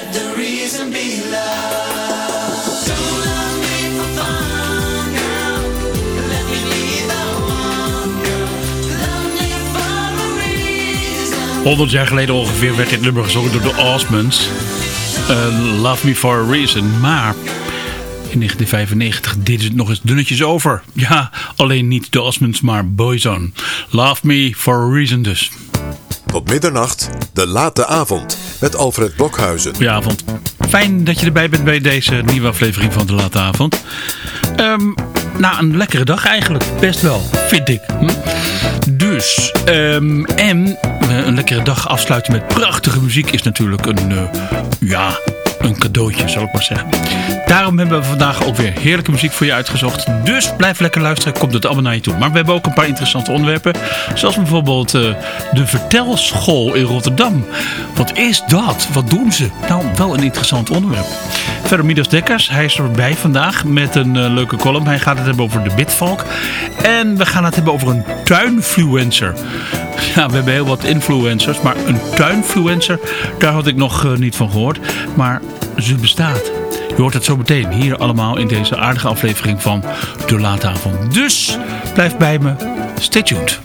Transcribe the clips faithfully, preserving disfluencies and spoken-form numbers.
Let the reason be love. Don't love me for fun, girl. Let me be the one, girl. Love me for a reason. honderd jaar geleden ongeveer werd dit nummer gezongen door de Osmonds. Uh, Love Me For A Reason. Maar in negentien vijfennegentig deden ze het nog eens dunnetjes over. Ja, alleen niet de Osmonds, maar Boyzone. Love Me For A Reason dus. Tot middernacht, de late avond, met Alfred Blokhuizen. Goedenavond. Fijn dat je erbij bent bij deze nieuwe aflevering van de late avond. Um, na een lekkere dag eigenlijk. Best wel, vind ik. Hm? Dus, um, en een lekkere dag afsluiten met prachtige muziek is natuurlijk een, uh, ja, een cadeautje, zal ik maar zeggen. Daarom hebben we vandaag ook weer heerlijke muziek voor je uitgezocht. Dus blijf lekker luisteren, komt het allemaal naar je toe. Maar we hebben ook een paar interessante onderwerpen. Zoals bijvoorbeeld uh, de vertelschool in Rotterdam. Wat is dat? Wat doen ze? Nou, wel een interessant onderwerp. Verder Midas Dekkers, hij is erbij vandaag met een uh, leuke column. Hij gaat het hebben over de bitvalk. En we gaan het hebben over een tuinfluencer. Ja, we hebben heel wat influencers, maar een tuinfluencer, daar had ik nog uh, niet van gehoord. Maar ze bestaat. Je hoort het zo meteen hier allemaal in deze aardige aflevering van De Late Avond. Dus blijf bij me. Stay tuned.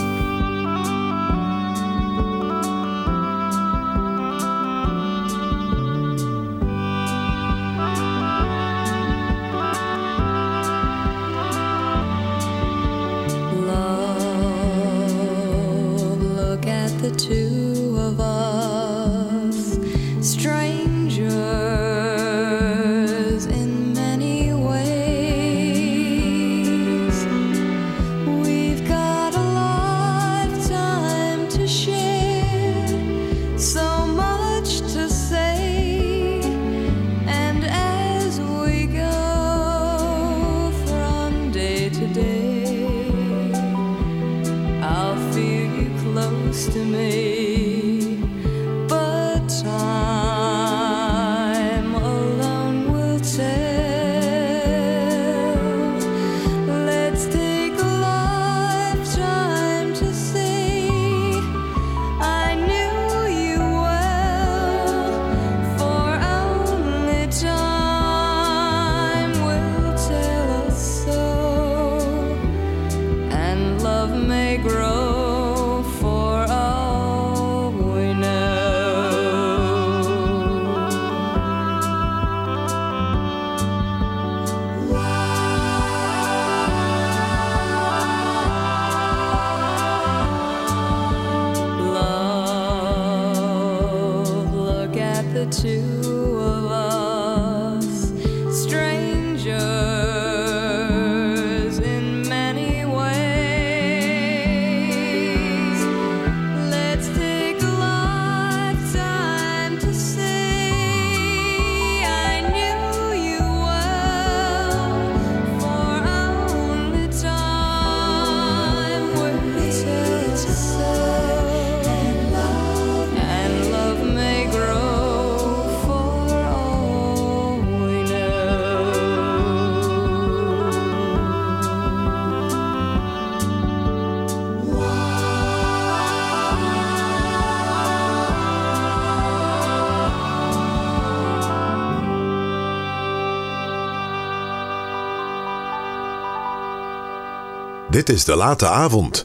Dit is De Late Avond.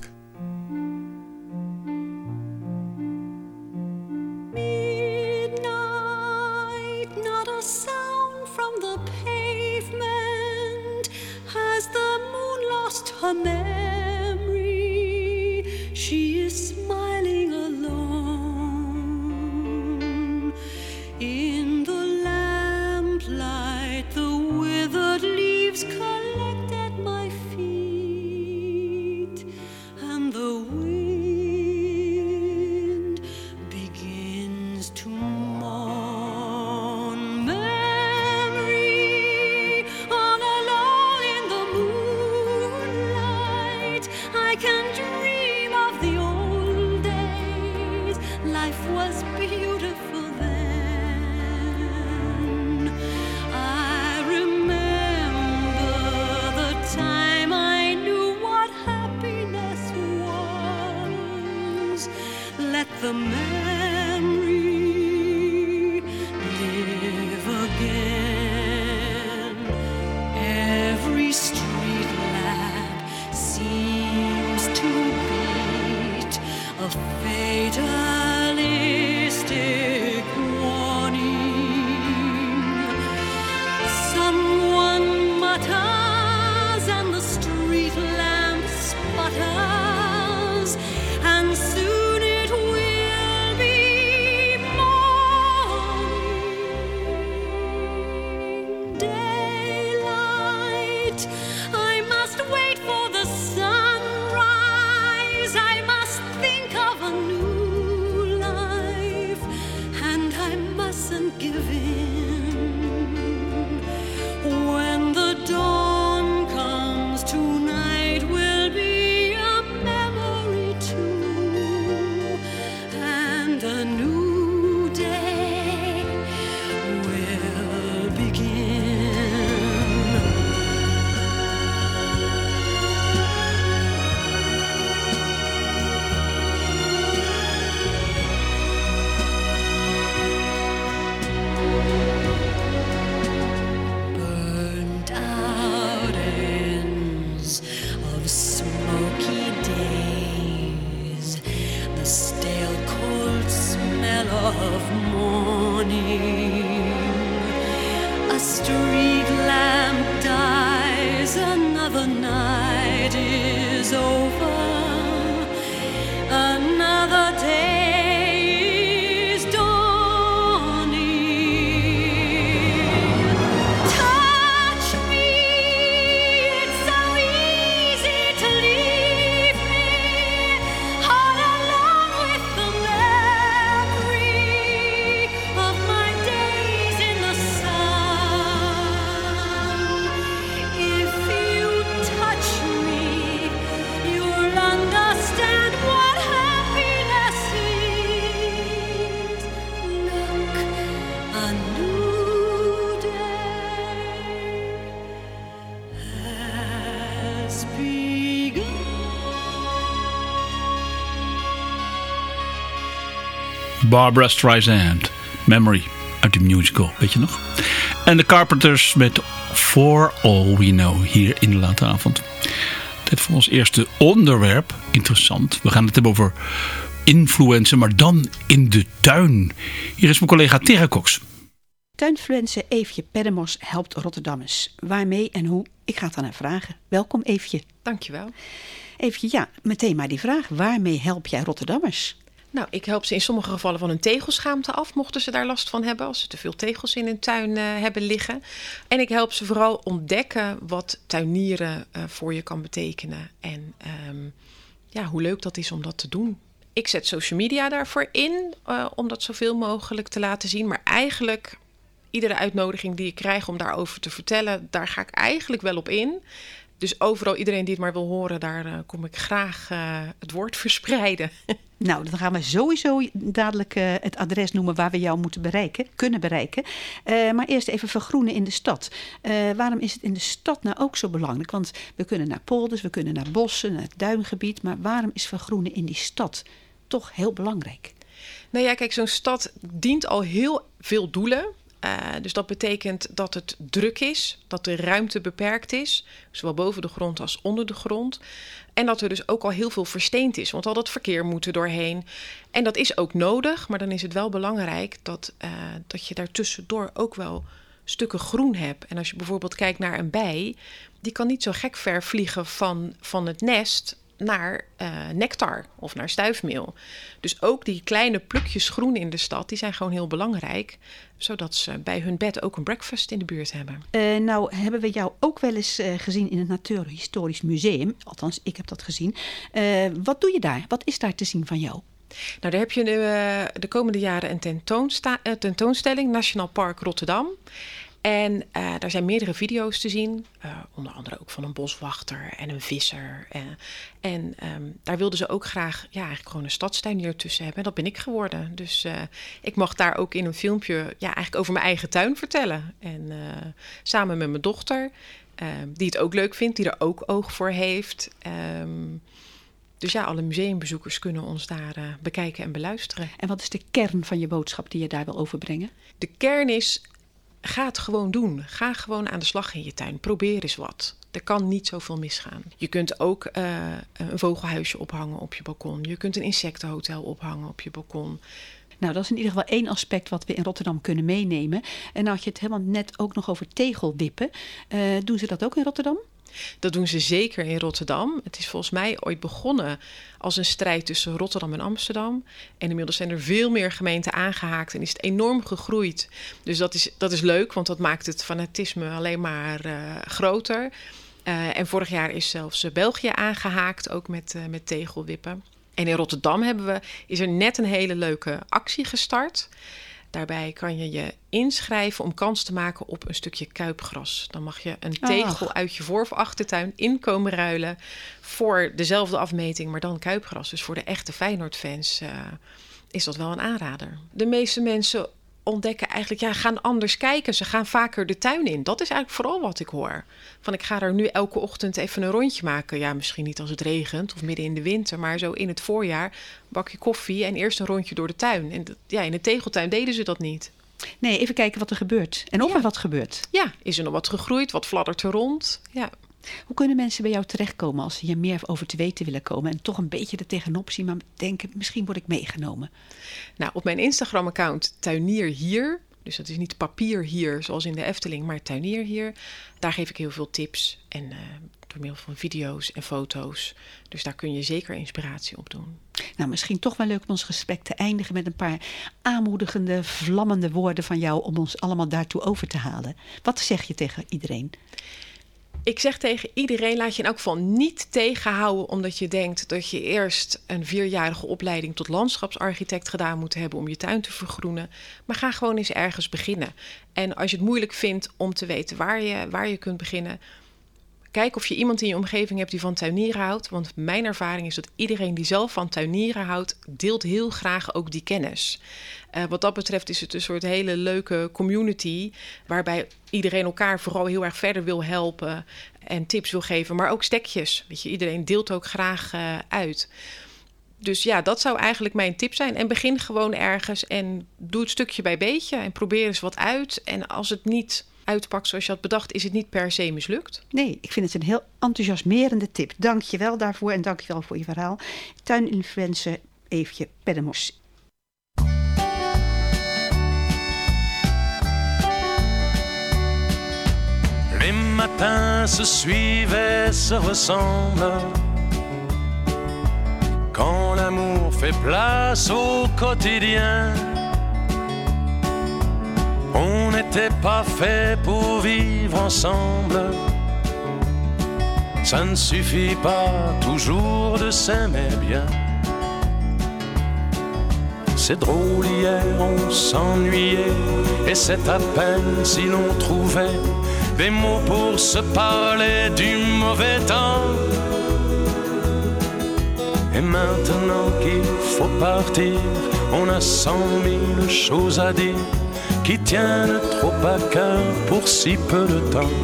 Barbra Streisand, Memory uit de musical, weet je nog? En de Carpenters met For All We Know hier in de late avond. Tijd voor ons eerste onderwerp. Interessant. We gaan het hebben over influencer, maar dan in de tuin. Hier is mijn collega Tera Cox. Tuinfluencer Eefje Perremos helpt Rotterdammers. Waarmee en hoe? Ik ga het aan haar vragen. Welkom Eefje. Dankjewel. Eefje, ja, meteen maar die vraag. Waarmee help jij Rotterdammers? Nou, ik help ze in sommige gevallen van hun tegelschaamte af, mochten ze daar last van hebben, als ze te veel tegels in hun tuin uh, hebben liggen. En ik help ze vooral ontdekken wat tuinieren uh, voor je kan betekenen. En um, ja, hoe leuk dat is om dat te doen. Ik zet social media daarvoor in, uh, om dat zoveel mogelijk te laten zien. Maar eigenlijk, iedere uitnodiging die ik krijg om daarover te vertellen, daar ga ik eigenlijk wel op in. Dus overal, iedereen die het maar wil horen, daar uh, kom ik graag uh, het woord verspreiden. Nou, dan gaan we sowieso dadelijk uh, het adres noemen waar we jou moeten bereiken, kunnen bereiken. Uh, maar eerst even vergroenen in de stad. Uh, waarom is het in de stad nou ook zo belangrijk? Want we kunnen naar polders, we kunnen naar bossen, naar het duingebied. Maar waarom is vergroenen in die stad toch heel belangrijk? Nou ja, kijk, zo'n stad dient al heel veel doelen. Uh, dus dat betekent dat het druk is, dat de ruimte beperkt is, zowel boven de grond als onder de grond. En dat er dus ook al heel veel versteend is, want al dat verkeer moet er doorheen. En dat is ook nodig, maar dan is het wel belangrijk dat, uh, dat je daartussendoor ook wel stukken groen hebt. En als je bijvoorbeeld kijkt naar een bij, die kan niet zo gek ver vliegen van, van het nest naar uh, nectar of naar stuifmeel. Dus ook die kleine plukjes groen in de stad, die zijn gewoon heel belangrijk, zodat ze bij hun bed ook een breakfast in de buurt hebben. Uh, nou hebben we jou ook wel eens uh, gezien in het Natuurhistorisch Museum. Althans, ik heb dat gezien. Uh, wat doe je daar? Wat is daar te zien van jou? Nou, daar heb je de, de komende jaren een tentoonsta- uh, tentoonstelling, Nationaal Park Rotterdam. En uh, daar zijn meerdere video's te zien, uh, onder andere ook van een boswachter en een visser. Uh, en um, daar wilden ze ook graag ja, eigenlijk gewoon een stadstuinier tussen hebben. En dat ben ik geworden. Dus uh, ik mag daar ook in een filmpje ja, eigenlijk over mijn eigen tuin vertellen. En uh, samen met mijn dochter, uh, die het ook leuk vindt, die er ook oog voor heeft. Um, dus ja, alle museumbezoekers kunnen ons daar uh, bekijken en beluisteren. En wat is de kern van je boodschap die je daar wil overbrengen? De kern is: ga het gewoon doen. Ga gewoon aan de slag in je tuin. Probeer eens wat. Er kan niet zoveel misgaan. Je kunt ook uh, een vogelhuisje ophangen op je balkon. Je kunt een insectenhotel ophangen op je balkon. Nou, dat is in ieder geval één aspect wat we in Rotterdam kunnen meenemen. En als je het helemaal net ook nog over tegelwippen. Uh, doen ze dat ook in Rotterdam? Dat doen ze zeker in Rotterdam. Het is volgens mij ooit begonnen als een strijd tussen Rotterdam en Amsterdam. En inmiddels zijn er veel meer gemeenten aangehaakt en is het enorm gegroeid. Dus dat is, dat is leuk, want dat maakt het fanatisme alleen maar uh, groter. Uh, en vorig jaar is zelfs België aangehaakt, ook met, uh, met tegelwippen. En in Rotterdam hebben we, is er net een hele leuke actie gestart. Daarbij kan je je inschrijven om kans te maken op een stukje kuipgras. Dan mag je een tegel Ach. uit je voor- of achtertuin inkomen ruilen voor dezelfde afmeting, maar dan kuipgras. Dus voor de echte Feyenoord-fans uh, is dat wel een aanrader. De meeste mensen ontdekken eigenlijk, ja, gaan anders kijken. Ze gaan vaker de tuin in. Dat is eigenlijk vooral wat ik hoor. Van ik ga er nu elke ochtend even een rondje maken. Ja, misschien niet als het regent of midden in de winter, maar zo in het voorjaar bakje koffie en eerst een rondje door de tuin. En dat, ja, in de tegeltuin deden ze dat niet. Nee, even kijken wat er gebeurt. En of ja. er wat gebeurt. Ja, is er nog wat gegroeid? Wat fladdert er rond? Ja. Hoe kunnen mensen bij jou terechtkomen als ze hier meer over te weten willen komen en toch een beetje er tegenop zien, maar denken, misschien word ik meegenomen? Nou, op mijn Instagram-account Tuinier Hier, dus dat is niet papier hier zoals in de Efteling, maar Tuinier Hier, daar geef ik heel veel tips en uh, door middel van video's en foto's. Dus daar kun je zeker inspiratie op doen. Nou, misschien toch wel leuk om ons gesprek te eindigen met een paar aanmoedigende, vlammende woorden van jou om ons allemaal daartoe over te halen. Wat zeg je tegen iedereen? Ik zeg tegen iedereen, laat je in elk geval niet tegenhouden omdat je denkt dat je eerst een vierjarige opleiding tot landschapsarchitect gedaan moet hebben om je tuin te vergroenen. Maar ga gewoon eens ergens beginnen. En als je het moeilijk vindt om te weten waar je, waar je kunt beginnen, kijk of je iemand in je omgeving hebt die van tuinieren houdt. Want mijn ervaring is dat iedereen die zelf van tuinieren houdt, deelt heel graag ook die kennis. Uh, wat dat betreft is het een soort hele leuke community, waarbij iedereen elkaar vooral heel erg verder wil helpen en tips wil geven. Maar ook stekjes. Weet je, iedereen deelt ook graag uh, uit. Dus ja, dat zou eigenlijk mijn tip zijn. En begin gewoon ergens en doe het stukje bij beetje. En probeer eens wat uit. En als het niet uitpakt zoals je had bedacht, is het niet per se mislukt. Nee, ik vind het een heel enthousiasmerende tip. Dank je wel daarvoor en dank je wel voor je verhaal. Tuininfluencer Eefje Peddemos. Les matins se suivent, se ressemblent. Quand l'amour fait place au quotidien, on n'était pas fait pour vivre ensemble. Ça ne suffit pas toujours de s'aimer bien. C'est drôle, hier on s'ennuyait, et c'est à peine si l'on trouvait des mots pour se parler du mauvais temps. Et maintenant qu'il faut partir, on a cent mille choses à dire qui tiennent trop à cœur pour si peu de temps.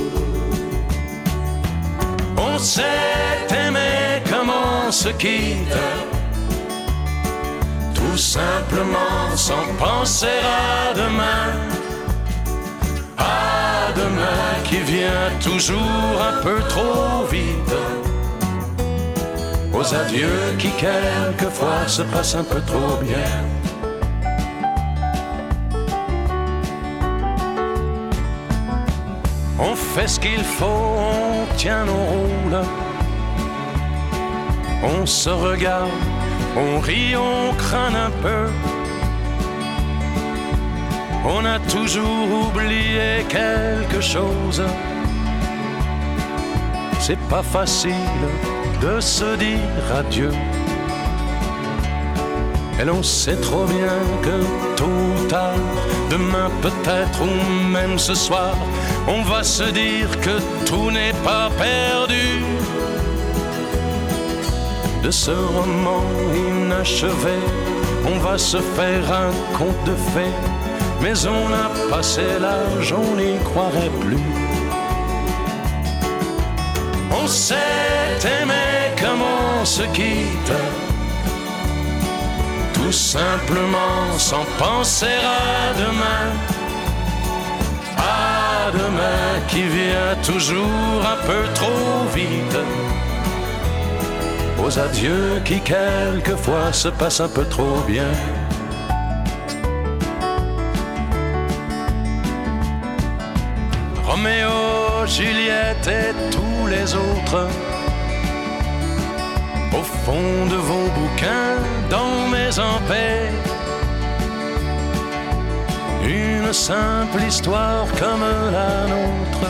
On s'est aimé comme on se quitte, tout simplement sans penser à demain. À demain qui vient toujours un peu trop vite, aux adieux qui quelquefois se passent un peu trop bien. On fait ce qu'il faut, on tient nos rôles, on se regarde, on rit, on craint un peu. On a toujours oublié quelque chose. C'est pas facile de se dire adieu. Et l'on sait trop bien que tôt ou tard, demain peut-être ou même ce soir, on va se dire que tout n'est pas perdu. De ce roman inachevé, on va se faire un conte de fées. Mais on a passé l'âge, on n'y croirait plus. On s'est aimé comme on se quitte, tout simplement sans penser à demain. À demain qui vient toujours un peu trop vite, aux adieux qui quelquefois se passent un peu trop bien. Roméo, Juliette et tous les autres, au fond de vos bouquins, dans mes en paix, une simple histoire comme la nôtre,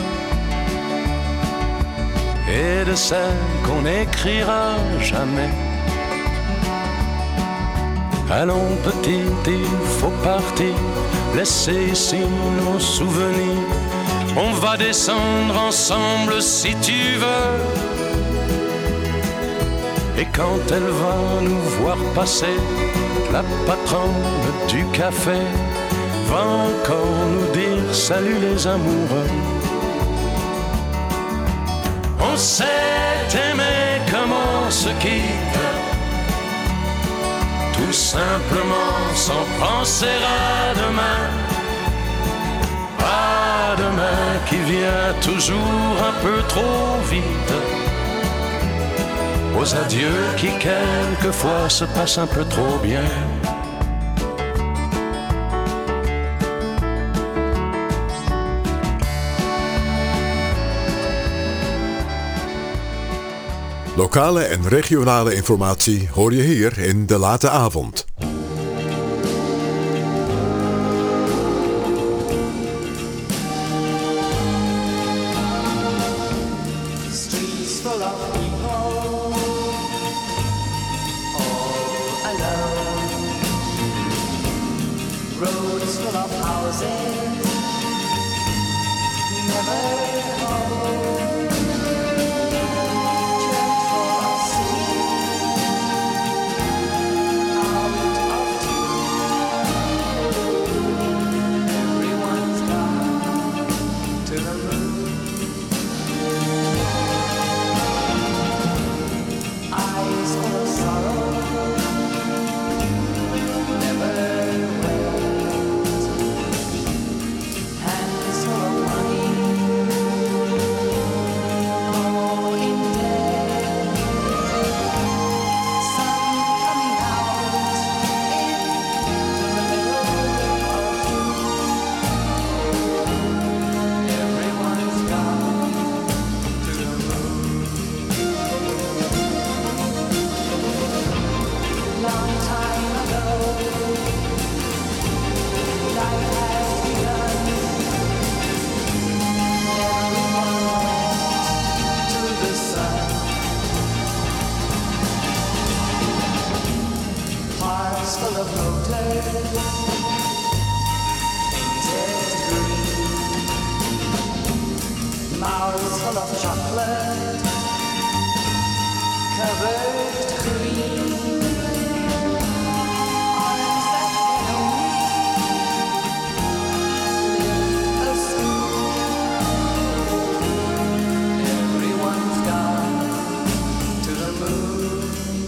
et de celle qu'on n'écrira jamais. Allons petite, il faut partir, laisser ici nos souvenirs. On va descendre ensemble si tu veux. Et quand elle va nous voir passer, la patronne du café va encore nous dire salut les amoureux. On s'est aimé comme on se quitte, tout simplement sans penser à demain. À demain qui vient toujours un peu trop vite, aux adieux qui quelquefois se passent un peu trop bien. Lokale en regionale informatie hoor je hier in De Late Avond. Streets full of people, all alone. Roads full of houses, never home. Dreadful of sea, out of tune. Everyone's gone to the moon. Eyes full of sorrow, mouths full of chocolate, covered cream. Arms that can lift a spoon. Everyone's gone to the moon.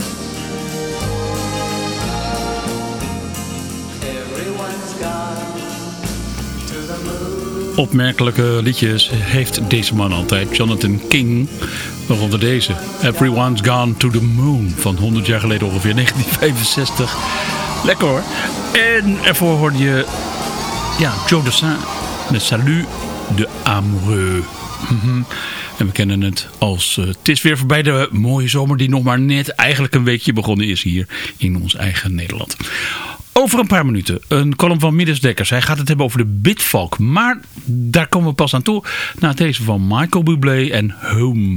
Everyone's gone to the moon. Opmerkelijke liedjes heeft deze man altijd. Jonathan King, waaronder deze. Everyone's Gone to the Moon van honderd jaar geleden ongeveer, negentien vijfenzestig. Lekker hoor. En ervoor hoorde je ja, Joe Dassin met Salut de Amoureux. Mm-hmm. En we kennen het als uh, het is weer voorbij de mooie zomer die nog maar net eigenlijk een weekje begonnen is hier in ons eigen Nederland. Over een paar minuten een column van Midas Dekkers. Hij gaat het hebben over de Bitvalk. Maar daar komen we pas aan toe na deze van Michael Bublé en Home.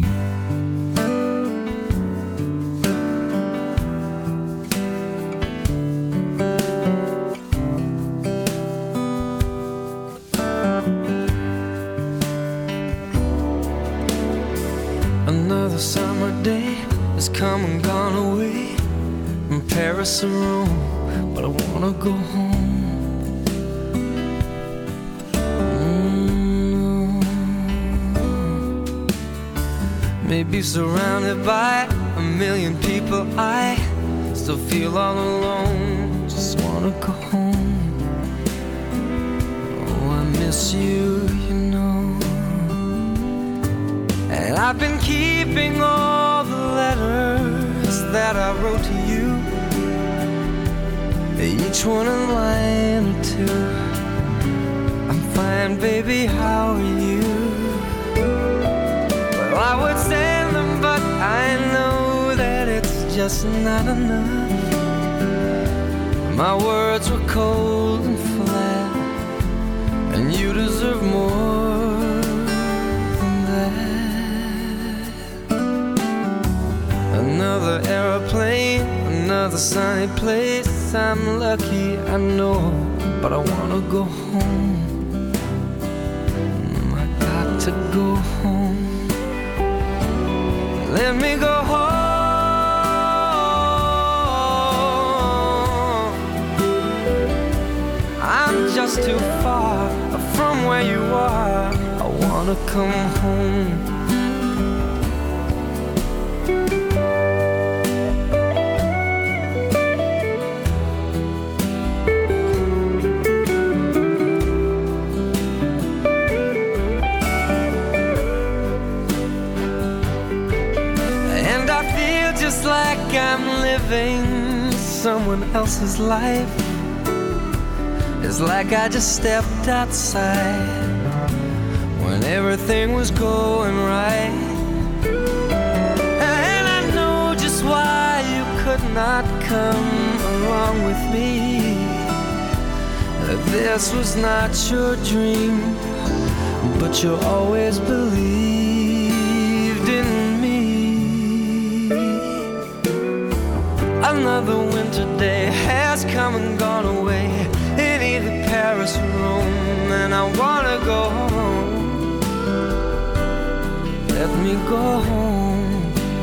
Another summer day has come and gone away from Paris to Rome. But I wanna go home. Mm. Maybe surrounded by a million people, I still feel all alone. Just wanna go home. Oh, I miss you, you know. And I've been keeping all the letters that I wrote to you, each one a line or two. I'm fine, baby, how are you? Well, I would send them, but I know that it's just not enough. My words were cold and flat, and you deserve more than that. Another aeroplane, another sunny place. I'm lucky, I know, but I wanna go home. I got to go home. Let me go home. I'm just too far from where you are. I wanna come home. Like I'm living someone else's life. It's like I just stepped outside when everything was going right. And I know just why you could not come along with me. This was not your dream, but you always believed in me. Another winter day has come and gone away in either Paris or Rome, and I wanna go home. Let me go home.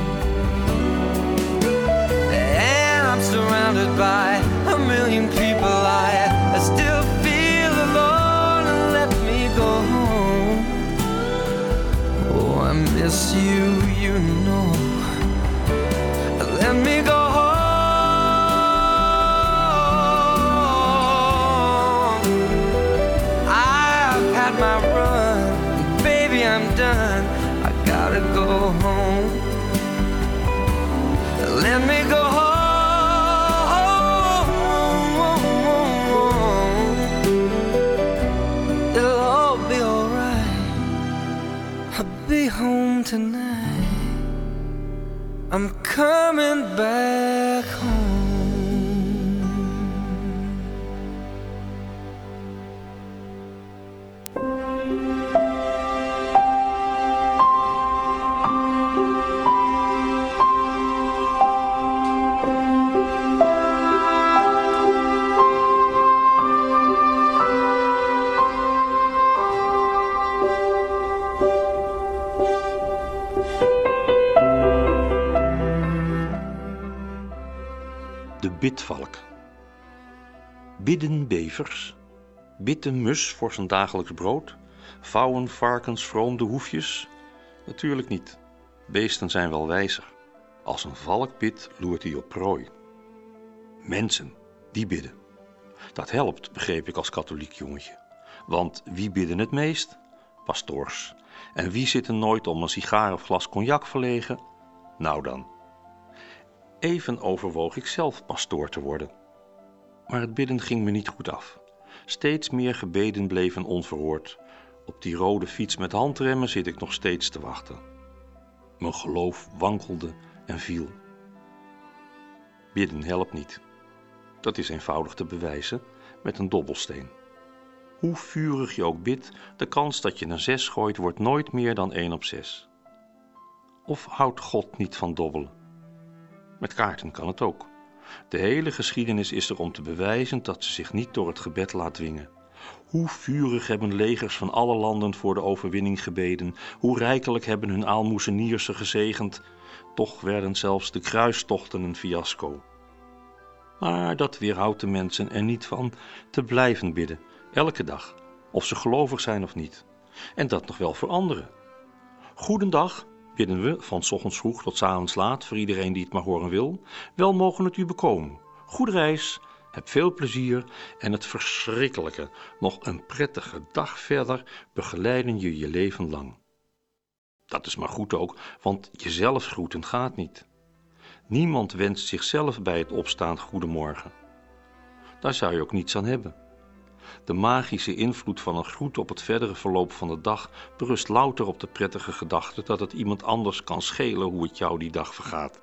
And I'm surrounded by a million people. I, I still feel alone. Let me go home. Oh, I miss you, you know. Let me go home. My run, baby, I'm done. I gotta go home. Let me go home. It'll all be alright. I'll be home tonight. I'm coming back home. Bidden bevers? Bidt een mus voor zijn dagelijks brood? Vouwen varkens vroom de hoefjes? Natuurlijk niet. Beesten zijn wel wijzer. Als een valk bidt, loert hij op prooi. Mensen, die bidden. Dat helpt, begreep ik als katholiek jongetje. Want wie bidden het meest? Pastoors. En wie zitten nooit om een sigaar of glas cognac verlegen? Nou dan. Even overwoog ik zelf pastoor te worden. Maar het bidden ging me niet goed af. Steeds meer gebeden bleven onverhoord. Op die rode fiets met handremmen zit ik nog steeds te wachten. Mijn geloof wankelde en viel. Bidden helpt niet. Dat is eenvoudig te bewijzen met een dobbelsteen. Hoe vurig je ook bidt, de kans dat je een zes gooit wordt nooit meer dan één op zes. Of houdt God niet van dobbelen? Met kaarten kan het ook. De hele geschiedenis is er om te bewijzen dat ze zich niet door het gebed laat dwingen. Hoe vurig hebben legers van alle landen voor de overwinning gebeden, hoe rijkelijk hebben hun aalmoezeniers ze gezegend, toch werden zelfs de kruistochten een fiasco. Maar dat weerhoudt de mensen er niet van te blijven bidden, elke dag, of ze gelovig zijn of niet. En dat nog wel voor anderen. Goedendag, bidden we, van 's ochtends vroeg tot 's avonds laat, voor iedereen die het maar horen wil. Wel mogen het u bekomen. Goede reis, heb veel plezier en het verschrikkelijke, nog een prettige dag verder begeleiden je je leven lang. Dat is maar goed ook, want jezelf groeten gaat niet. Niemand wenst zichzelf bij het opstaan goedemorgen. Daar zou je ook niets aan hebben. De magische invloed van een groet op het verdere verloop van de dag berust louter op de prettige gedachte dat het iemand anders kan schelen hoe het jou die dag vergaat.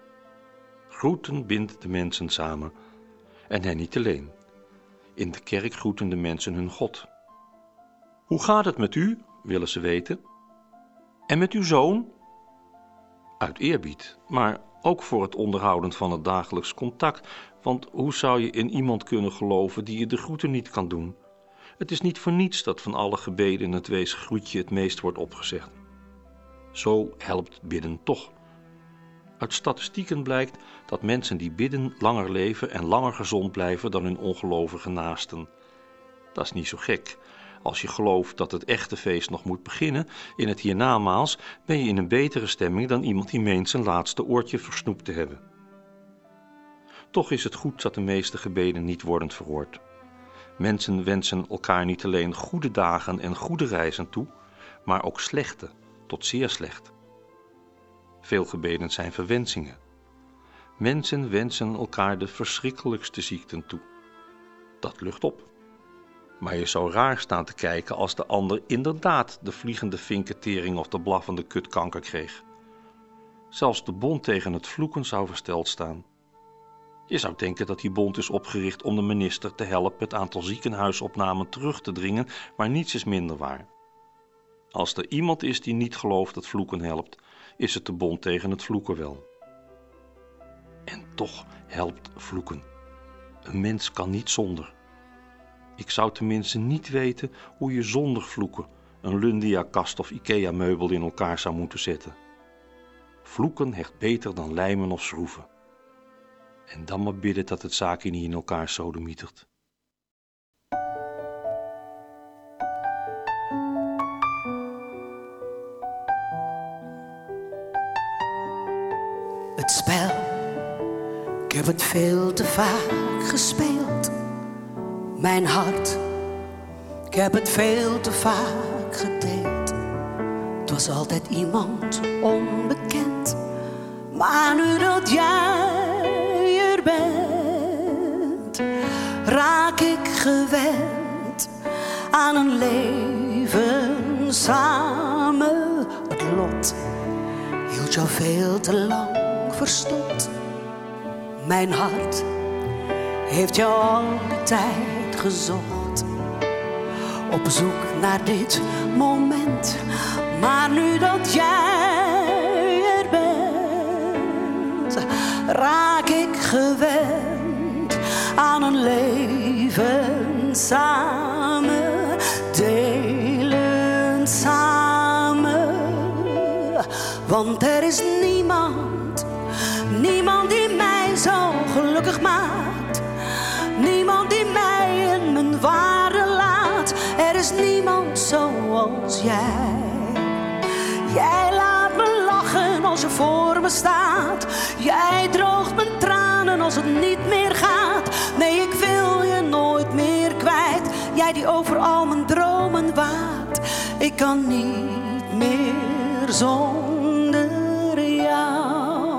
Groeten bindt de mensen samen, en hen niet alleen. In de kerk groeten de mensen hun God. Hoe gaat het met u, willen ze weten. En met uw zoon? Uit eerbied, maar ook voor het onderhouden van het dagelijks contact, want hoe zou je in iemand kunnen geloven die je de groeten niet kan doen? Het is niet voor niets dat van alle gebeden het weesgroetje het meest wordt opgezegd. Zo helpt bidden toch. Uit statistieken blijkt dat mensen die bidden langer leven en langer gezond blijven dan hun ongelovige naasten. Dat is niet zo gek. Als je gelooft dat het echte feest nog moet beginnen, in het hiernamaals, ben je in een betere stemming dan iemand die meent zijn laatste oortje versnoept te hebben. Toch is het goed dat de meeste gebeden niet worden verhoord. Mensen wensen elkaar niet alleen goede dagen en goede reizen toe, maar ook slechte, tot zeer slecht. Veel gebeden zijn verwensingen. Mensen wensen elkaar de verschrikkelijkste ziekten toe. Dat lucht op. Maar je zou raar staan te kijken als de ander inderdaad de vliegende vinkentering of de blaffende kutkanker kreeg. Zelfs de bond tegen het vloeken zou versteld staan. Je zou denken dat die bond is opgericht om de minister te helpen het aantal ziekenhuisopnamen terug te dringen, maar niets is minder waar. Als er iemand is die niet gelooft dat vloeken helpt, is het de bond tegen het vloeken wel. En toch helpt vloeken. Een mens kan niet zonder. Ik zou tenminste niet weten hoe je zonder vloeken een Lundia-kast of Ikea-meubel in elkaar zou moeten zetten. Vloeken hecht beter dan lijmen of schroeven. En dan maar bidden dat het zaakje niet in elkaar sodemietert. Het spel, ik heb het veel te vaak gespeeld. Mijn hart, ik heb het veel te vaak gedeeld. Het was altijd iemand onbekend. Maar nu dat jij er bent, raak ik gewend aan een leven samen. Het lot hield jou veel te lang verstomd. Mijn hart heeft jou al die tijd gezocht, op zoek naar dit moment. Maar nu dat jij er bent, raak ik gewend aan een leven samen, delen samen. Want er is niemand, niemand die mij zo gelukkig maakt. Niemand die mij waarde laat. Er is niemand zoals jij. Jij laat me lachen als je voor me staat. Jij droogt mijn tranen als het niet meer gaat. Nee, ik wil je nooit meer kwijt. Jij die over al mijn dromen waakt. Ik kan niet meer zonder jou.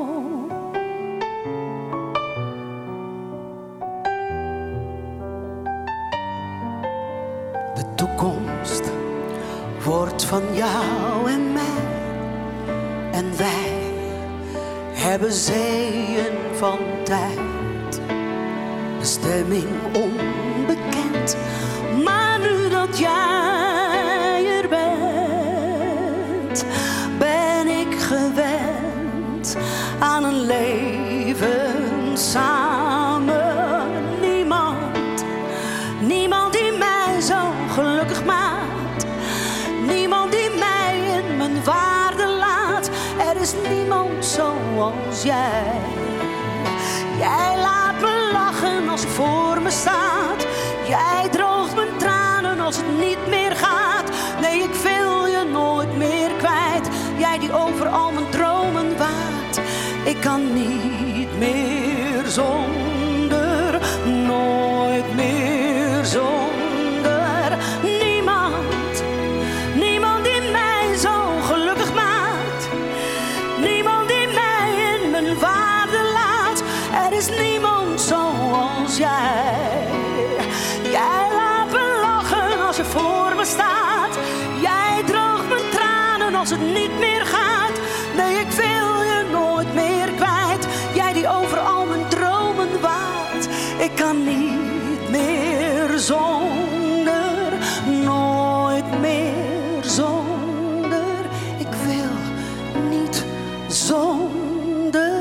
De toekomst wordt van jou en mij. En wij hebben zeeën van tijd. Bestemming onbekend. Maar nu dat jij er bent, ben ik gewend aan een leven samen. Niemand, niemand die mij zo gelukkig maakt. Niemand die mij in mijn waarde laat. Er is niemand zoals jij. Jij laat me lachen als je voor me staat. Jij droogt mijn tranen als het niet meer gaat. Nee, ik wil je nooit meer kwijt. Jij die over al mijn dromen waakt. Ik kan niet meer zonder, nooit meer zonder. Niemand, niemand die mij zo gelukkig maakt. Niemand die mij in mijn waarde laat. Er is niemand zoals jij. Jij laat me lachen als je voor me staat. Jij droogt mijn tranen als het niet meer gaat. Nee, ik wil je nooit meer kwijt. Jij die over al mijn dromen waakt. Ik kan niet meer zonder, nooit meer zonder. Ik wil niet zonder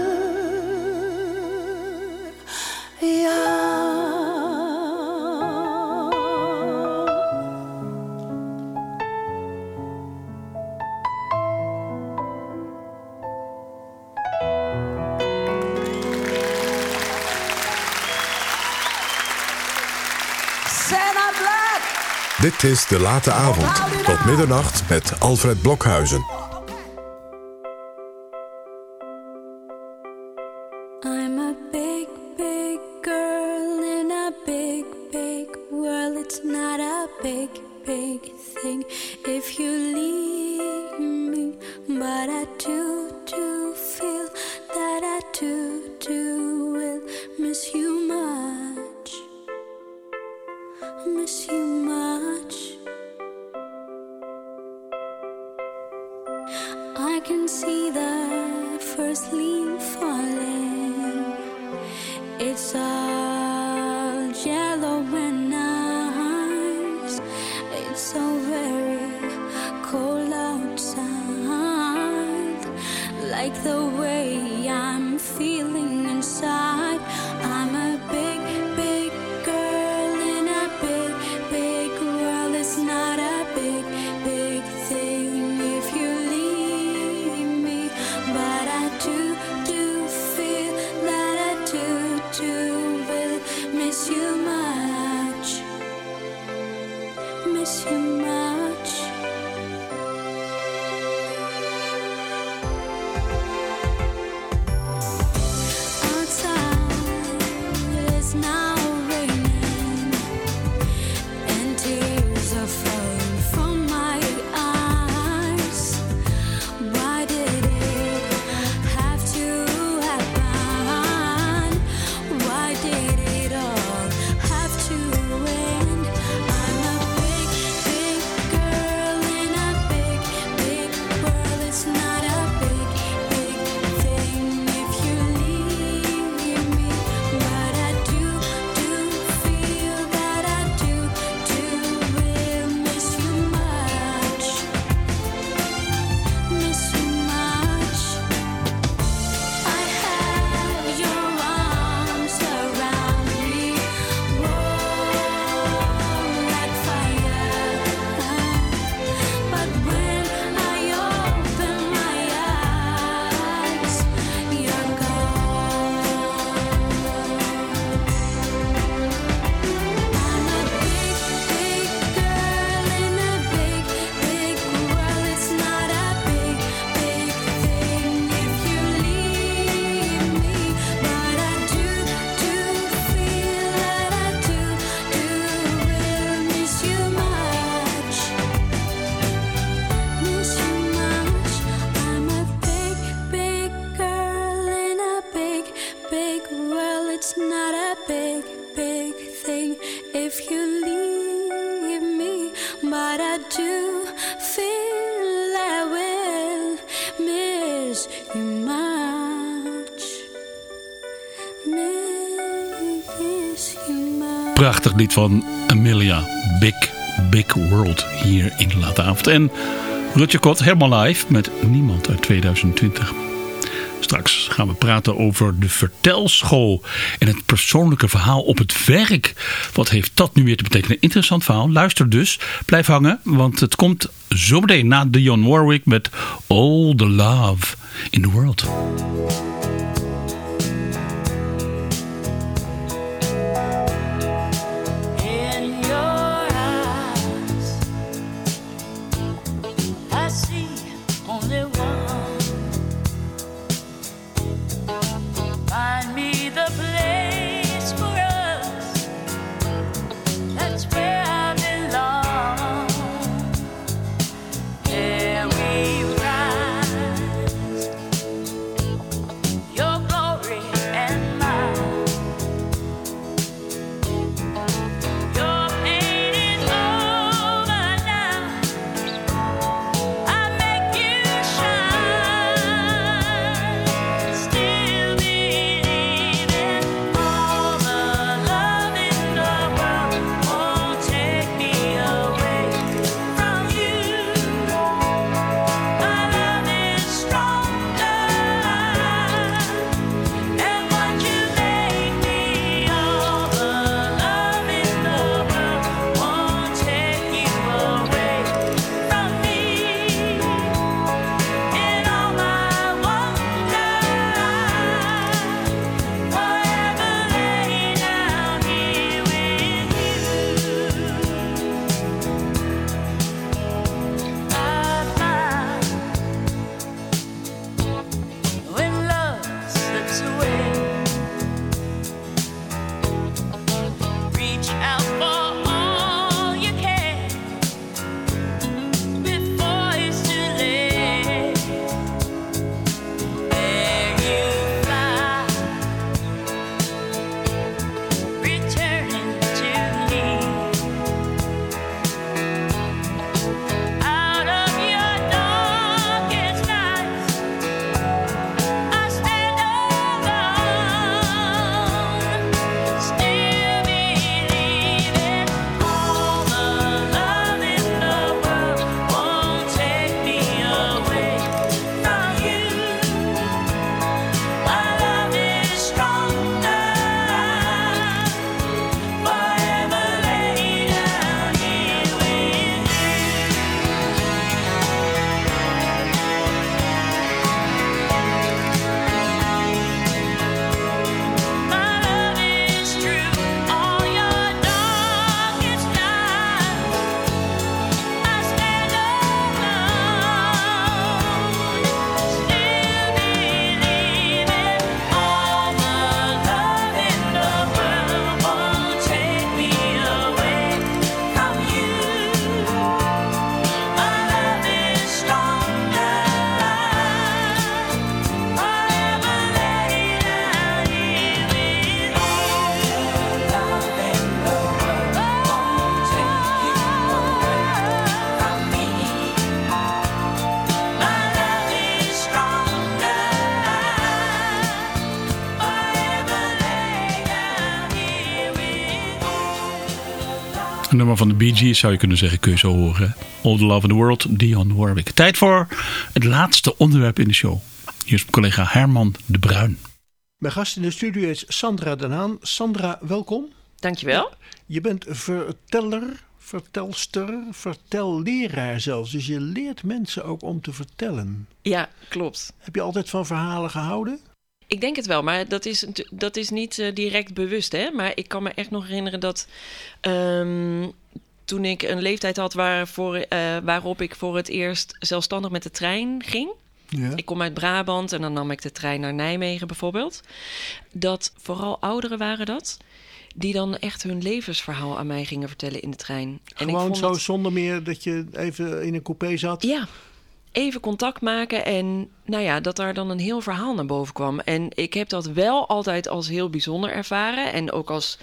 jou. Dit is De Late Avond. Tot middernacht met Alfred Blokhuizen. I'm a big, big girl in a big, big world. It's not a big, big thing if you leave me. But I do, do feel that I do, do will miss you much. Miss you much. I can see the first leaf falling. It's all yellow and nice. It's so very cold outside. Like the way I'm feeling inside. I'm a big, big girl in a big, big world. It's not a big, big thing if you leave me. But I do, do feel that I do, do will miss you much. Miss you much. to feel I will miss you much. Miss you much. Prachtig lied van Amelia. Big, Big World hier in de late avond. En Rutger Kot helemaal live met Niemand uit tweeduizend twintig. Straks gaan we praten over de vertelschool en het persoonlijke verhaal op het werk. Wat heeft dat nu weer te betekenen? Interessant verhaal. Luister dus. Blijf hangen, want het komt zo meteen na Dionne Warwick met All the Love in the World. In your eyes, I see only one. Find me the place for us. That's where I belong. There we rise. Your glory and mine. Your pain is over now. I make you shine. Still believing all the love in the world won't take me away from you. My love is stronger, and what you make me, all the love in the world won't take you away from me. In all my wonder, forever lay down here with you. I find when love slips away, reach out for all you can before it's too late. There you fly, returning to me. Out of your darkest nights, I stand alone, still believing all the love in the world won't take me away from you. My love is stronger, forever lay down here with you. My love is true, all your darkest nights. I stand alone, still believing all the love in the world won't take me away from you. My love is stronger, forever lay down here with you. Love in the world won't take you away from me. My love is stronger, forever lay down here with you. Een nummer van de Bee Gees zou je kunnen zeggen, kun je zo horen. All the Love in the World, Dionne Warwick. Tijd voor het laatste onderwerp in de show. Hier is mijn collega Herman de Bruin. Mijn gast in de studio is Sandra Den Haan. Sandra, welkom. Dankjewel. Je bent verteller, vertelster, vertelleraar zelfs. Dus je leert mensen ook om te vertellen. Ja, klopt. Heb je altijd van verhalen gehouden? Ik denk het wel, maar dat is, natu- dat is niet eh, direct bewust. Hè? Maar ik kan me echt nog herinneren dat ehm, toen ik een leeftijd had waarvoor, eh, waarop ik voor het eerst zelfstandig met de trein ging. Ja. Ik kom uit Brabant en dan nam ik de trein naar Nijmegen bijvoorbeeld. Dat vooral ouderen waren dat, die dan echt hun levensverhaal aan mij gingen vertellen in de trein. En ik Gewoon vond zo dat- zonder meer dat je even in een coupé zat? Ja, even contact maken en nou ja, dat daar dan een heel verhaal naar boven kwam. En ik heb dat wel altijd als heel bijzonder ervaren en ook als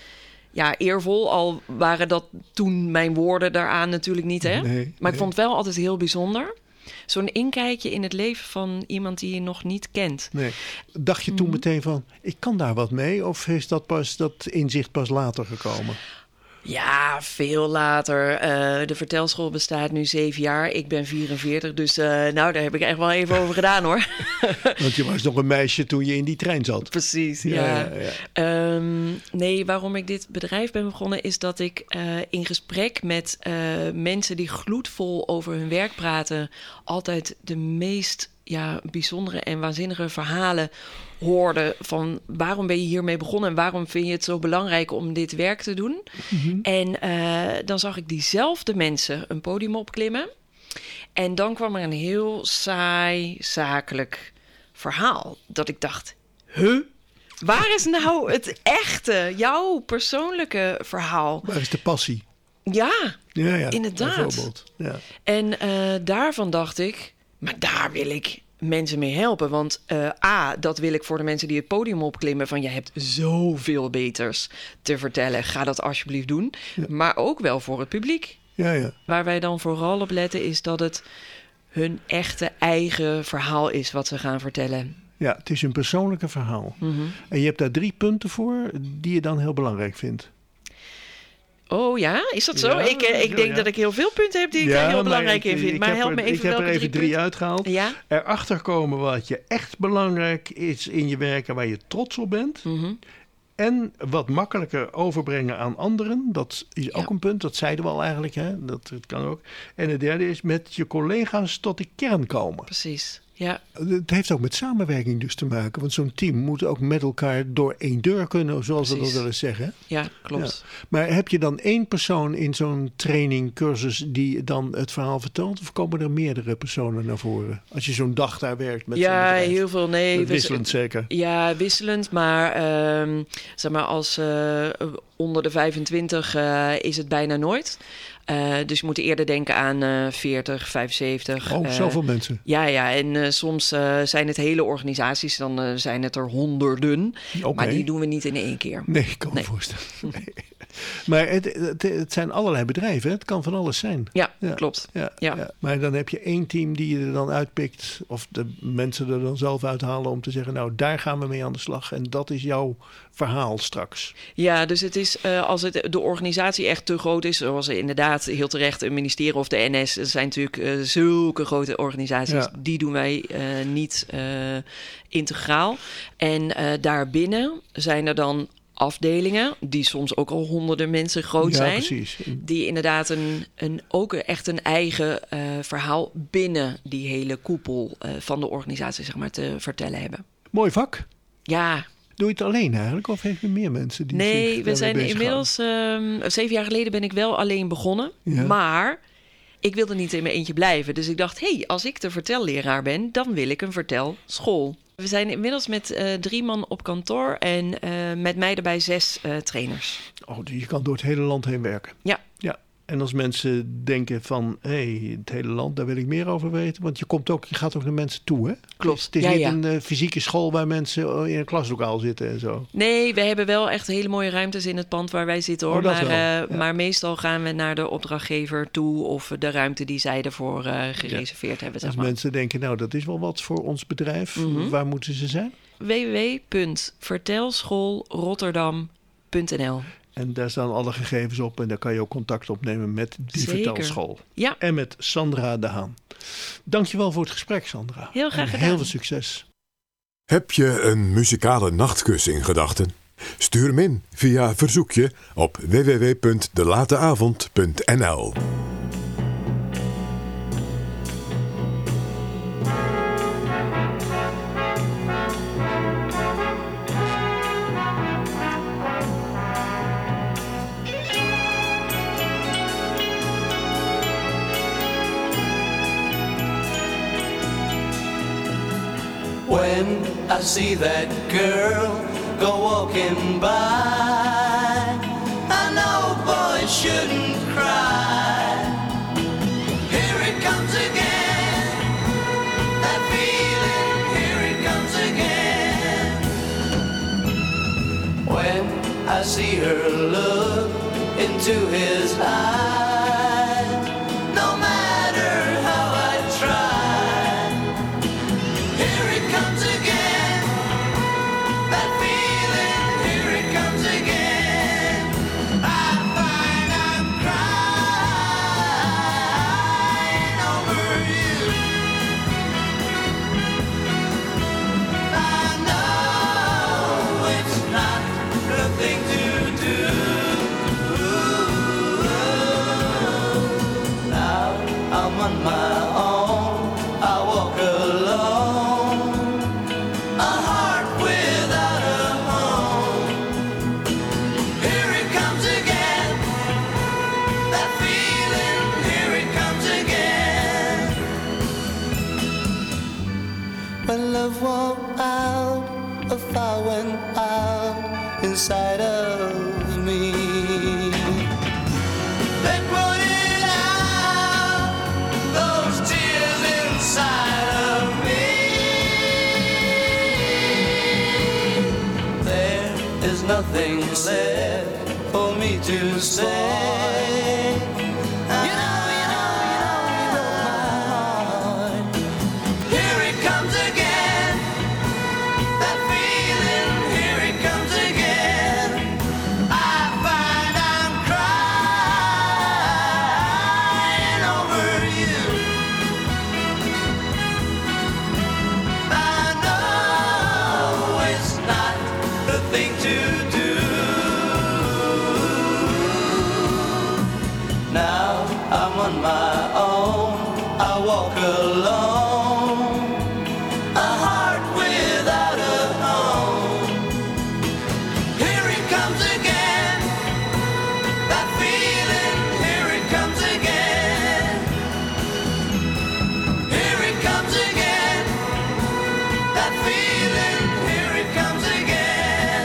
ja, eervol. Al waren dat toen mijn woorden daaraan natuurlijk niet, hè? Nee, maar nee. ik vond het wel altijd heel bijzonder. Zo'n inkijkje in het leven van iemand die je nog niet kent. Nee. Dacht je toen Mhm. meteen van, ik kan daar wat mee? Of is dat, pas, dat inzicht pas later gekomen? Ja, veel later. Eh, de vertelschool bestaat nu zeven jaar. Ik ben vierenveertig, dus eh, nou, daar heb ik echt wel even over gedaan, hoor. Want je was nog een meisje toen je in die trein zat. Precies, Ja, ja. ja, ja. Ehm, nee, waarom ik dit bedrijf ben begonnen... is dat ik eh, in gesprek met eh, mensen die gloedvol over hun werk praten... altijd de meest ja, bijzondere en waanzinnige verhalen hoorde... van waarom ben je hiermee begonnen... en waarom vind je het zo belangrijk om dit werk te doen. Mhm. En eh, dan zag ik diezelfde mensen een podium opklimmen... en dan kwam er een heel saai, zakelijk verhaal... dat ik dacht, huh? Waar is nou het echte, jouw persoonlijke verhaal? Waar is de passie? Ja, Ja, ja, inderdaad. bijvoorbeeld. Ja. En eh, daarvan dacht ik, maar daar wil ik mensen mee helpen. Want eh, A, dat wil ik voor de mensen die het podium opklimmen... van je hebt zoveel beters te vertellen. Ga dat alsjeblieft doen. Ja. Maar ook wel voor het publiek. Ja, ja. Waar wij dan vooral op letten is dat het hun echte eigen verhaal is... wat ze gaan vertellen. Ja, het is een persoonlijke verhaal. Mhm. En je hebt daar drie punten voor die je dan heel belangrijk vindt. Oh ja, is dat zo? Ja, ik eh, ik ja, denk ja. dat ik heel veel punten heb die ik Ja, daar heel maar belangrijk ik- in vind. ik Maar heb help er- me even Ik heb er welke even drie punten? uitgehaald. Ja? Erachter komen wat je echt belangrijk is in je werk en waar je trots op bent. Mhm. En wat makkelijker overbrengen aan anderen. Dat is ook een punt, dat zeiden we al eigenlijk. Hè? Dat, dat kan ook. En het derde is met je collega's tot de kern komen. Precies, ja. Het heeft ook met samenwerking dus te maken. Want zo'n team moet ook met elkaar door één deur kunnen, zoals we dat Precies. wel eens zeggen. Ja, klopt. Ja. Maar heb je dan één persoon in zo'n training, cursus, die dan het verhaal vertelt? Of komen er meerdere personen naar voren? Als je zo'n dag daar werkt met zo'n Ja, bedrijf. heel veel. Nee, we- Wisselend zeker. Ja, wisselend. Maar ehm, zeg maar als eh, onder de vijfentwintig eh, is het bijna nooit. Eh, dus je moet eerder denken aan eh veertig, vijfenzeventig. Oh, eh, zoveel mensen. Ja, ja. En eh, soms eh, zijn het hele organisaties. Dan eh, zijn het er honderden. Oké. Maar die doen we niet in één keer. Nee, ik kan me Nee. voorstellen. Nee. Maar het, het, het zijn allerlei bedrijven. hè? Het kan van alles zijn. Ja, klopt. Ja, Ja. ja. Maar dan heb je één team die je er dan uitpikt. Of de mensen er dan zelf uithalen om te zeggen... nou, daar gaan we mee aan de slag. En dat is jouw verhaal straks. Ja, dus het is eh, als het, de organisatie echt te groot is, zoals inderdaad heel terecht een ministerie of de N S, dat zijn natuurlijk eh, zulke grote organisaties. Ja. Die doen wij eh, niet eh, integraal. En eh, daarbinnen zijn er dan afdelingen die soms ook al honderden mensen groot Ja, zijn. precies. Die inderdaad een, een, ook echt een eigen eh, verhaal binnen die hele koepel eh, van de organisatie zeg maar, te vertellen hebben. Mooi vak. Ja. Doe je het alleen eigenlijk? Of heeft je meer mensen die zich Nee, we daarmee zijn bezighouden? inmiddels... ehm, zeven jaar geleden ben ik wel alleen begonnen. Ja. Maar ik wilde niet in mijn eentje blijven. Dus ik dacht, hé, hey, als ik de vertelleraar ben... dan wil ik een vertelschool. We zijn inmiddels met eh, drie man op kantoor... en eh, met mij erbij zes eh, trainers. Oh, dus je kan door het hele land heen werken. Ja. Ja. En als mensen denken van, hé, hey, het hele land, daar wil ik meer over weten. Want je, komt ook, je gaat ook naar mensen toe, hè? Klopt. Het is Ja, niet ja. een eh, fysieke school waar mensen in een klaslokaal zitten en zo. Nee, we hebben wel echt hele mooie ruimtes in het pand waar wij zitten, hoor. Oh, dat maar, wel. eh, Ja. maar meestal gaan we naar de opdrachtgever toe... of de ruimte die zij ervoor eh, gereserveerd hebben, zeg Als maar. mensen denken, nou, dat is wel wat voor ons bedrijf. Mhm. Waar moeten ze zijn? w w w punt vertelschoolrotterdam punt n l. En daar staan alle gegevens op en daar kan je ook contact opnemen met die Zeker. vertelschool. Ja. En met Sandra de Haan. Dankjewel voor het gesprek, Sandra. Heel graag en gedaan. heel veel succes. Heb je een muzikale nachtkus in gedachten? Stuur hem in via verzoekje op w w w punt de late avond punt n l. When I see that girl go walking by, I know boys shouldn't cry. Here it comes again, that feeling, here it comes again. When I see see her look into his eyes. No matter how I try, here it comes again. That feeling, here it comes again. I find I'm crying over you. I know it's not the thing to do. Now I'm on my own, I walk alone, a heart without a home. Here it comes again, that feeling, here it comes again. When love walked out, a fire went out inside of me. They put it out, those tears inside of me. There is nothing left for me to say. You know, you know, you know, you know my heart. Here it comes again, that feeling, here it comes again. I find I'm crying over you. I know it's not the thing to do. Now I'm on my own, I walk alone, a heart without a home. Here it comes again, that feeling, here it comes again. Here it comes again, that feeling, here it comes again.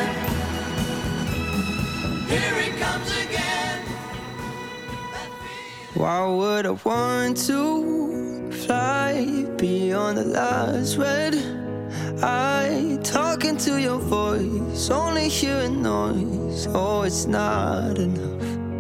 Here it comes again, that feeling. Why would I want to fly beyond the last red eye? Talking to your voice, only hearing noise. Oh, it's not enough.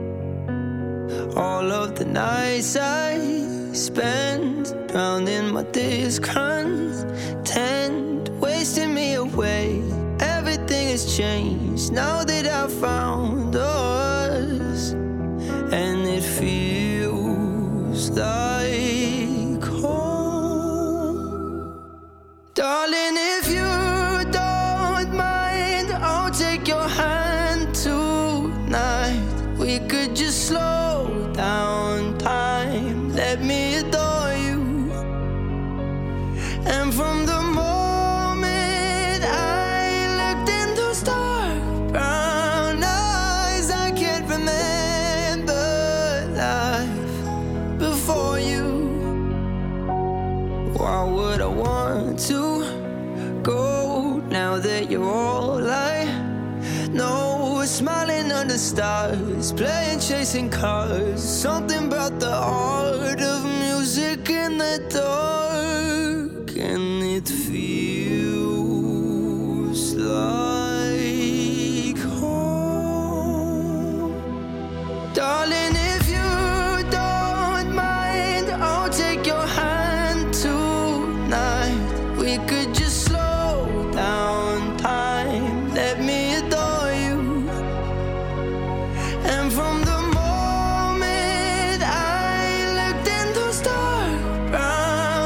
All of the nights I spent drowning my discontent, wasting me away. Everything has changed now that I found us, and it feels like home. Darling, if you don't mind, I'll take your hand tonight. We could just slow down time. Let me adore you. And from the moment I looked in those dark brown eyes, I can't remember life before you. Why would I want to go now that you're all I know? Smiling under stars, playing chasing cars. Something about the art of music in the dark, and it feels like home. Darling, if you don't mind, I'll take your hand tonight. We could just slow down time. Let me adore you. And from the moment I looked in those dark brown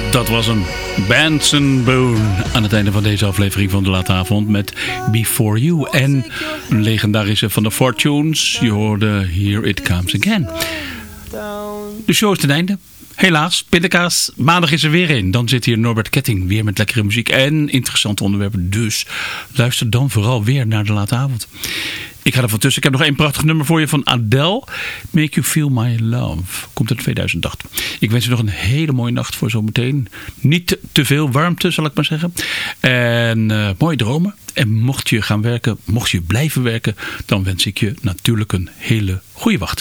Dat was een Benson Boone aan het einde van deze aflevering van de Late Avond met Before You. En een legendarische van de Fortunes. Je hoorde Here It Comes Again. De show is ten einde. Helaas, pindakaas. Maandag is er weer in. Dan zit hier Norbert Ketting weer met lekkere muziek en interessante onderwerpen. Dus luister dan vooral weer naar de Late Avond. Ik ga er van tussen. Ik heb nog één prachtig nummer voor je van Adele. Make You Feel My Love. Komt uit tweeduizend acht. Ik wens je nog een hele mooie nacht voor zometeen. Niet te, te veel warmte, zal ik maar zeggen. En uh, mooie dromen. En mocht je gaan werken, mocht je blijven werken, dan wens ik je natuurlijk een hele goede wacht.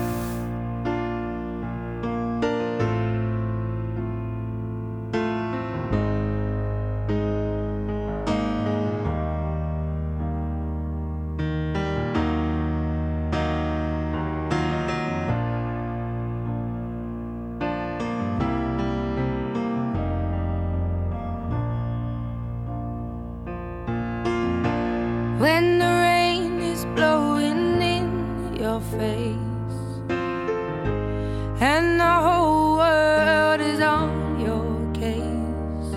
When the rain is blowing in your face and the whole world is on your case,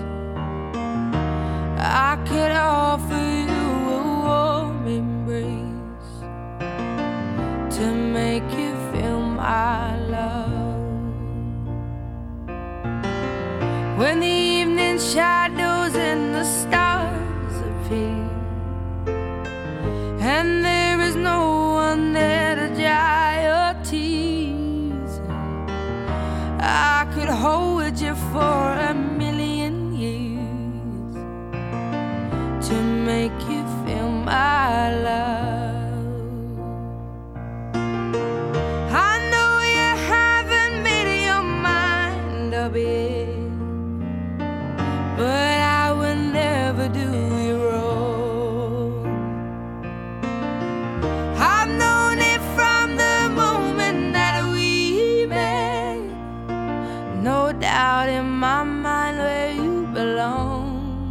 I could offer you a warm embrace to make you feel my love. When the evening shadows and the stars appear and there is no one there to dry your tears, I could hold you for a million years to make you feel my love. I know you haven't made your mind up yet, but I will never do you wrong. I've known it from the moment that we met. No doubt in my mind where you belong.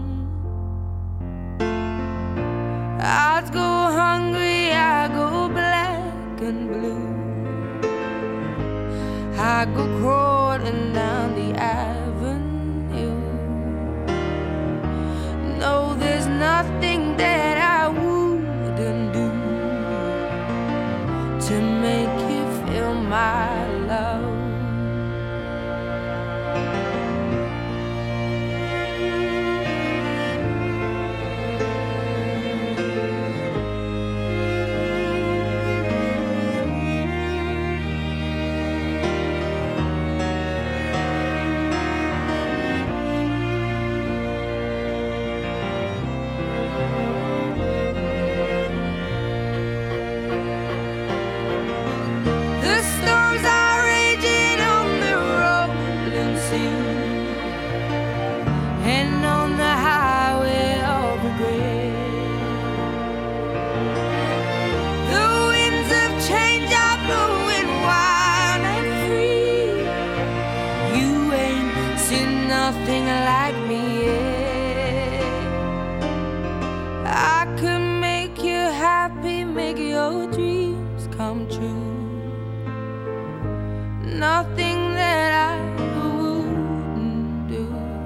I'd go hungry, I go black and blue, I go crawling down the avenue. No, there's nothing that I wouldn't do to make you feel my love. Nothing like me, yeah. I could make you happy, make your dreams come true. Nothing that I wouldn't do.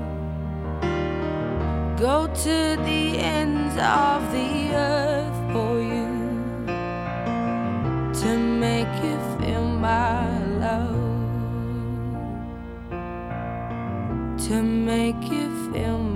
Go to the ends of the earth for you to make you feel my love. To make you feel